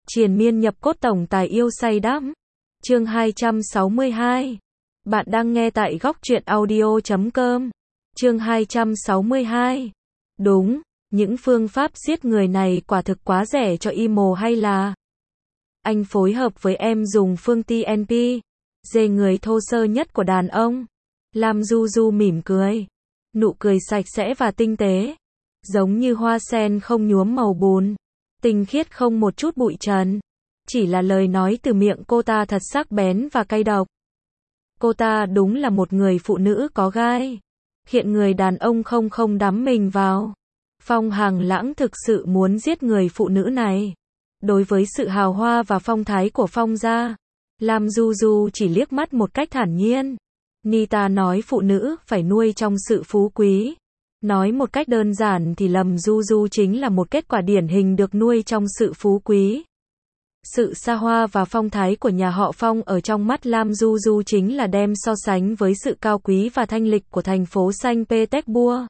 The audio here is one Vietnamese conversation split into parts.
Triền miên nhập cốt tổng tài yêu say đắm. Chương 262. Bạn đang nghe tại góc truyện audio.com. Chương 262. Đúng, những phương pháp giết người này quả thực quá rẻ cho emo hay là anh phối hợp với em dùng phương TNP, dê người thô sơ nhất của đàn ông. Lam Du Du mỉm cười. Nụ cười sạch sẽ và tinh tế. Giống như hoa sen không nhuốm màu bùn. Tinh khiết không một chút bụi trần. Chỉ là lời nói từ miệng cô ta thật sắc bén và cay độc. Cô ta đúng là một người phụ nữ có gai. Hiện người đàn ông không đắm mình vào. Phong Hàng Lãng thực sự muốn giết người phụ nữ này. Đối với sự hào hoa và phong thái của Phong gia, Lam Du Du chỉ liếc mắt một cách thản nhiên. Nita nói phụ nữ phải nuôi trong sự phú quý. Nói một cách đơn giản thì Lam Du Du chính là một kết quả điển hình được nuôi trong sự phú quý. Sự xa hoa và phong thái của nhà họ Phong ở trong mắt Lam Du Du chính là đem so sánh với sự cao quý và thanh lịch của thành phố Saint Petersburg.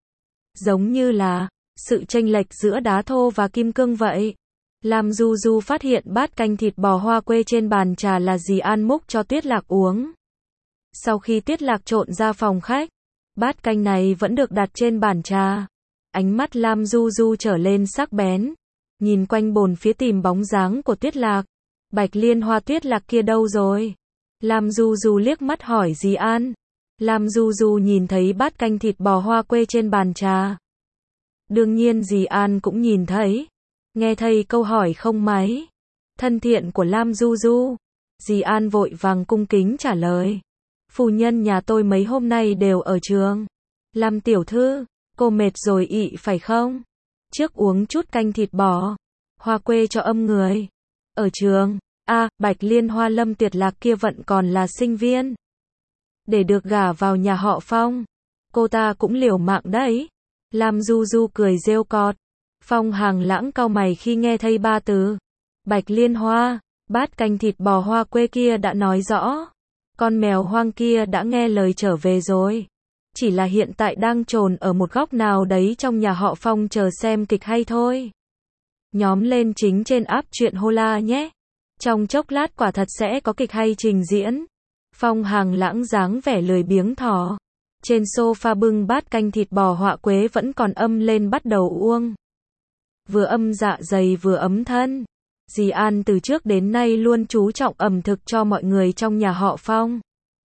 Giống như là sự chênh lệch giữa đá thô và kim cương vậy. Lam Du Du phát hiện bát canh thịt bò hoa quê trên bàn trà là dì An múc cho Tuyết Lạc uống. Sau khi Tuyết Lạc trộn ra phòng khách, bát canh này vẫn được đặt trên bàn trà. Ánh mắt Lam Du Du trở lên sắc bén. Nhìn quanh bồn phía tìm bóng dáng của Tuyết Lạc. Bạch Liên Hoa Tuyết Lạc kia đâu rồi? Lam Du Du liếc mắt hỏi dì An. Lam Du Du nhìn thấy bát canh thịt bò hoa quê trên bàn trà. Đương nhiên dì An cũng nhìn thấy. Nghe thấy câu hỏi không máy thân thiện của Lam Du Du, dì An vội vàng cung kính trả lời. Phu nhân nhà tôi mấy hôm nay đều ở trường. Lam tiểu thư, cô mệt rồi ị phải không? Trước uống chút canh thịt bò hoa quê cho âm người. Ở trường, Bạch Liên Hoa Lâm Tuyệt Lạc kia vẫn còn là sinh viên. Để được gả vào nhà họ Phong, cô ta cũng liều mạng đấy. Lam Du Du cười rêu cợt. Phong Hàng Lãng cau mày khi nghe thấy ba từ Bạch Liên Hoa, bát canh thịt bò hoa quê kia đã nói rõ. Con mèo hoang kia đã nghe lời trở về rồi. Chỉ là hiện tại đang trồn ở một góc nào đấy trong nhà họ Phong chờ xem kịch hay thôi. Nhóm lên chính trên app truyện Hola nhé. Trong chốc lát quả thật sẽ có kịch hay trình diễn. Phong Hàng Lãng dáng vẻ lười biếng thỏ. Trên sofa bưng bát canh thịt bò hoa quế vẫn còn âm lên bắt đầu uống. Vừa âm dạ dày vừa ấm thân. Dì An từ trước đến nay luôn chú trọng ẩm thực cho mọi người trong nhà họ Phong.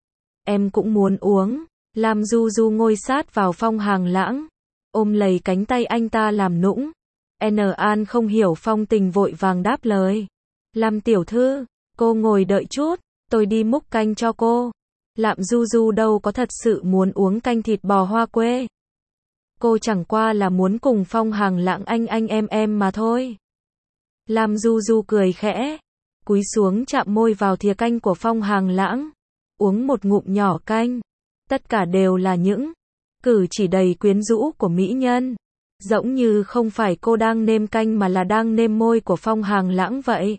Em cũng muốn uống. Lam Du Du ngồi sát vào Phong Hàng Lãng, ôm lấy cánh tay anh ta làm nũng. An không hiểu phong tình vội vàng đáp lời. Lam tiểu thư, cô ngồi đợi chút, tôi đi múc canh cho cô. Lam Du Du đâu có thật sự muốn uống canh thịt bò hoa quê. Cô chẳng qua là muốn cùng Phong Hàng Lãng anh em mà thôi. Lam Du Du cười khẽ, cúi xuống chạm môi vào thìa canh của Phong Hàng Lãng, uống một ngụm nhỏ canh. Tất cả đều là những cử chỉ đầy quyến rũ của mỹ nhân. Giống như không phải cô đang nêm canh mà là đang nêm môi của Phong Hàng Lãng vậy.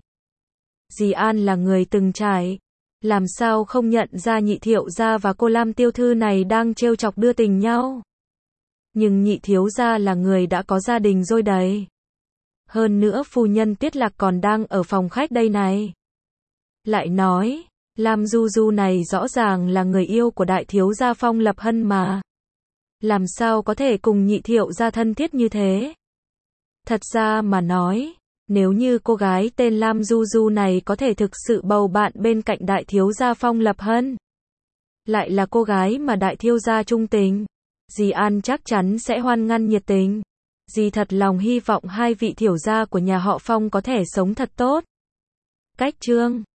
Dì An là người từng trải. Làm sao không nhận ra Nhị Thiệu gia và cô Lam tiểu thư này đang trêu chọc đưa tình nhau. Nhưng Nhị thiếu gia là người đã có gia đình rồi đấy. Hơn nữa phu nhân Tuyết Lạc còn đang ở phòng khách đây này. Lại nói, Lam Du Du này rõ ràng là người yêu của đại thiếu gia Phong Lập Hân mà. Làm sao có thể cùng Nhị Thiệu gia thân thiết như thế? Thật ra mà nói, nếu như cô gái tên Lam Du Du này có thể thực sự bầu bạn bên cạnh đại thiếu gia Phong Lập Hân, lại là cô gái mà đại thiếu gia trung tình, dì An chắc chắn sẽ hoan nghênh nhiệt tình. Dì thật lòng hy vọng hai vị thiểu gia của nhà họ Phong có thể sống thật tốt. Cách chương